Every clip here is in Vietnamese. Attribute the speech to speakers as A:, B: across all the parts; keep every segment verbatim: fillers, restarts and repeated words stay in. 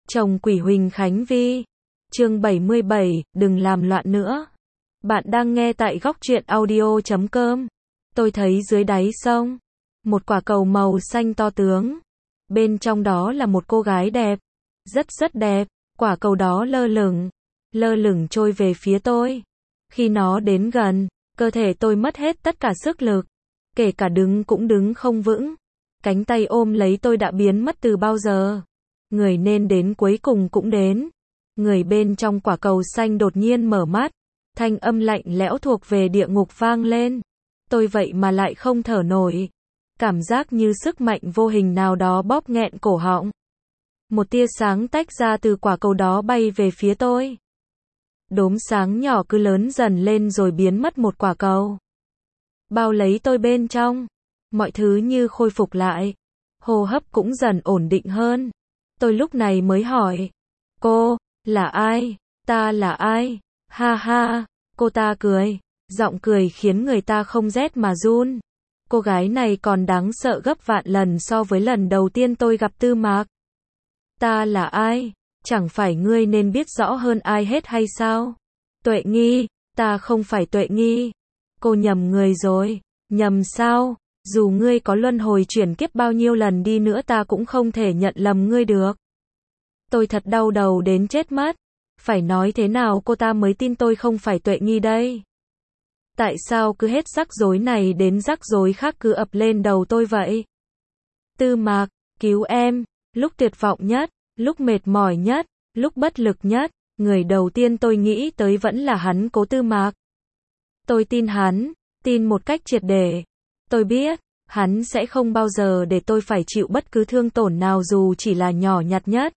A: Chồng quỷ Huỳnh Khánh Vi. Chương bảy mươi bảy, đừng làm loạn nữa. Bạn đang nghe tại góc truyện audio chấm com. Tôi thấy dưới đáy sông, một quả cầu màu xanh to tướng. Bên trong đó là một cô gái đẹp. Rất rất đẹp. Quả cầu đó lơ lửng. Lơ lửng trôi về phía tôi. Khi nó đến gần, cơ thể tôi mất hết tất cả sức lực. Kể cả đứng cũng đứng không vững. Cánh tay ôm lấy tôi đã biến mất từ bao giờ. Người nên đến cuối cùng cũng đến. Người bên trong quả cầu xanh đột nhiên mở mắt. Thanh âm lạnh lẽo thuộc về địa ngục vang lên. Tôi vậy mà lại không thở nổi. Cảm giác như sức mạnh vô hình nào đó bóp nghẹn cổ họng. Một tia sáng tách ra từ quả cầu đó bay về phía tôi. Đốm sáng nhỏ cứ lớn dần lên rồi biến mất một quả cầu. Bao lấy tôi bên trong. Mọi thứ như khôi phục lại. Hô hấp cũng dần ổn định hơn. Tôi lúc này mới hỏi. Cô, là ai? Ta là ai? Ha ha, cô ta cười. Giọng cười khiến người ta không rét mà run. Cô gái này còn đáng sợ gấp vạn lần so với lần đầu tiên tôi gặp Tư Mạc. Ta là ai? Chẳng phải ngươi nên biết rõ hơn ai hết hay sao? Tuệ Nghi, ta không phải Tuệ Nghi. Cô nhầm người rồi. Nhầm sao? Dù ngươi có luân hồi chuyển kiếp bao nhiêu lần đi nữa ta cũng không thể nhận lầm ngươi được. Tôi thật đau đầu đến chết mất. Phải nói thế nào cô ta mới tin tôi không phải Tuệ Nghi đây? Tại sao cứ hết rắc rối này đến rắc rối khác cứ ập lên đầu tôi vậy? Tư Mạc, cứu em. Lúc tuyệt vọng nhất, lúc mệt mỏi nhất, lúc bất lực nhất, người đầu tiên tôi nghĩ tới vẫn là hắn, Cố Tư Mạc. Tôi tin hắn, tin một cách triệt để. Tôi biết, hắn sẽ không bao giờ để tôi phải chịu bất cứ thương tổn nào dù chỉ là nhỏ nhặt nhất.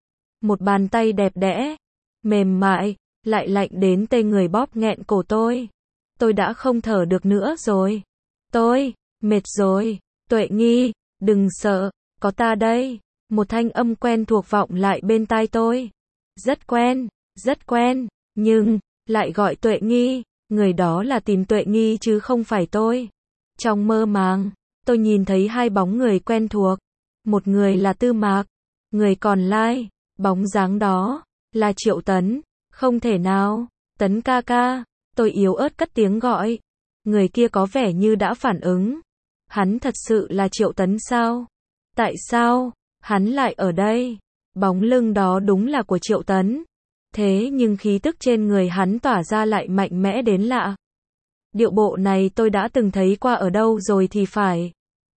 A: Một bàn tay đẹp đẽ, mềm mại, lại lạnh đến tê người bóp nghẹn cổ tôi. Tôi đã không thở được nữa rồi. Tôi, mệt rồi. Tuệ Nghi, đừng sợ, có ta đây. Một thanh âm quen thuộc vọng lại bên tai tôi. Rất quen, rất quen, nhưng, lại gọi Tuệ Nghi. Người đó là tìm Tuệ Nghi chứ không phải tôi. Trong mơ màng, tôi nhìn thấy hai bóng người quen thuộc. Một người là Tư Mạc, người còn lại, bóng dáng đó, là Triệu Tấn. Không thể nào, Tấn ca ca, tôi yếu ớt cất tiếng gọi. Người kia có vẻ như đã phản ứng. Hắn thật sự là Triệu Tấn sao? Tại sao, hắn lại ở đây? Bóng lưng đó đúng là của Triệu Tấn. Thế nhưng khí tức trên người hắn tỏa ra lại mạnh mẽ đến lạ. Điệu bộ này tôi đã từng thấy qua ở đâu rồi thì phải.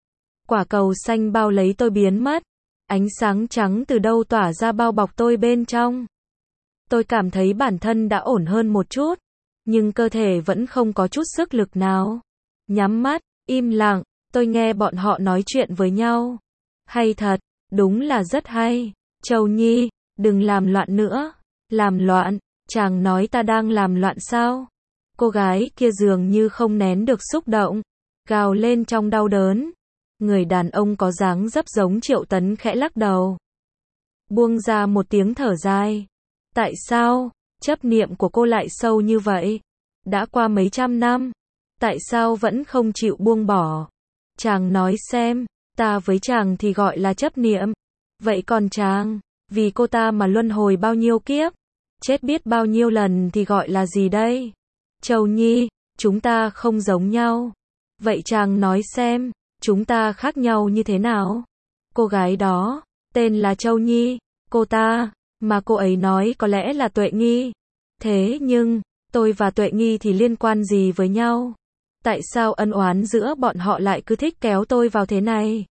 A: Quả cầu xanh bao lấy tôi biến mất. Ánh sáng trắng từ đâu tỏa ra bao bọc tôi bên trong. Tôi cảm thấy bản thân đã ổn hơn một chút. Nhưng cơ thể vẫn không có chút sức lực nào. Nhắm mắt, im lặng, tôi nghe bọn họ nói chuyện với nhau. Hay thật, đúng là rất hay. Châu Nhi, đừng làm loạn nữa. Làm loạn, chàng nói ta đang làm loạn sao? Cô gái kia dường như không nén được xúc động, gào lên trong đau đớn. Người đàn ông có dáng dấp giống Triệu Tấn khẽ lắc đầu. Buông ra một tiếng thở dài. Tại sao, chấp niệm của cô lại sâu như vậy? Đã qua mấy trăm năm, tại sao vẫn không chịu buông bỏ? Chàng nói xem, ta với chàng thì gọi là chấp niệm. Vậy còn chàng, vì cô ta mà luân hồi bao nhiêu kiếp, chết biết bao nhiêu lần thì gọi là gì đây? Châu Nhi, chúng ta không giống nhau. Vậy chàng nói xem, chúng ta khác nhau như thế nào? Cô gái đó, tên là Châu Nhi, cô ta, mà cô ấy nói có lẽ là Tuệ Nghi. Thế nhưng, tôi và Tuệ Nghi thì liên quan gì với nhau? Tại sao ân oán giữa bọn họ lại cứ thích kéo tôi vào thế này?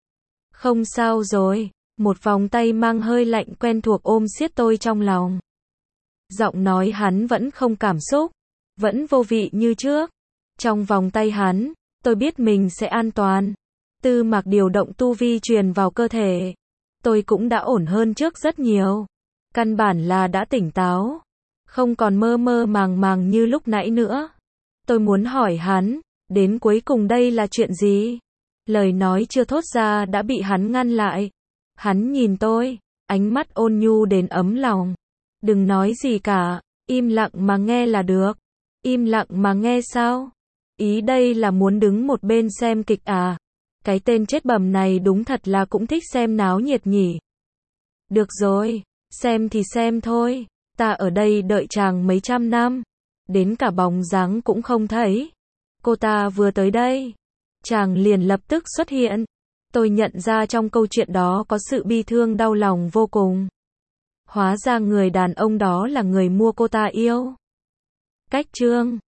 A: Không sao rồi, một vòng tay mang hơi lạnh quen thuộc ôm siết tôi trong lòng. Giọng nói hắn vẫn không cảm xúc, vẫn vô vị như trước. Trong vòng tay hắn, tôi biết mình sẽ an toàn. Tư Mạc điều động tu vi truyền vào cơ thể. Tôi cũng đã ổn hơn trước rất nhiều. Căn bản là đã tỉnh táo. Không còn mơ mơ màng màng như lúc nãy nữa. Tôi muốn hỏi hắn, đến cuối cùng đây là chuyện gì? Lời nói chưa thốt ra đã bị hắn ngăn lại. Hắn nhìn tôi, ánh mắt ôn nhu đến ấm lòng. Đừng nói gì cả, im lặng mà nghe là được. Im lặng mà nghe sao? Ý đây là muốn đứng một bên xem kịch à? Cái tên chết bầm này đúng thật là cũng thích xem náo nhiệt nhỉ. Được rồi, Xem thì xem thôi, ta ở đây đợi chàng mấy trăm năm, đến cả bóng dáng cũng không thấy. Cô ta vừa tới đây, chàng liền lập tức xuất hiện. Tôi nhận ra trong câu chuyện đó có sự bi thương đau lòng vô cùng. Hóa ra người đàn ông đó là người mua cô ta yêu. Cách chương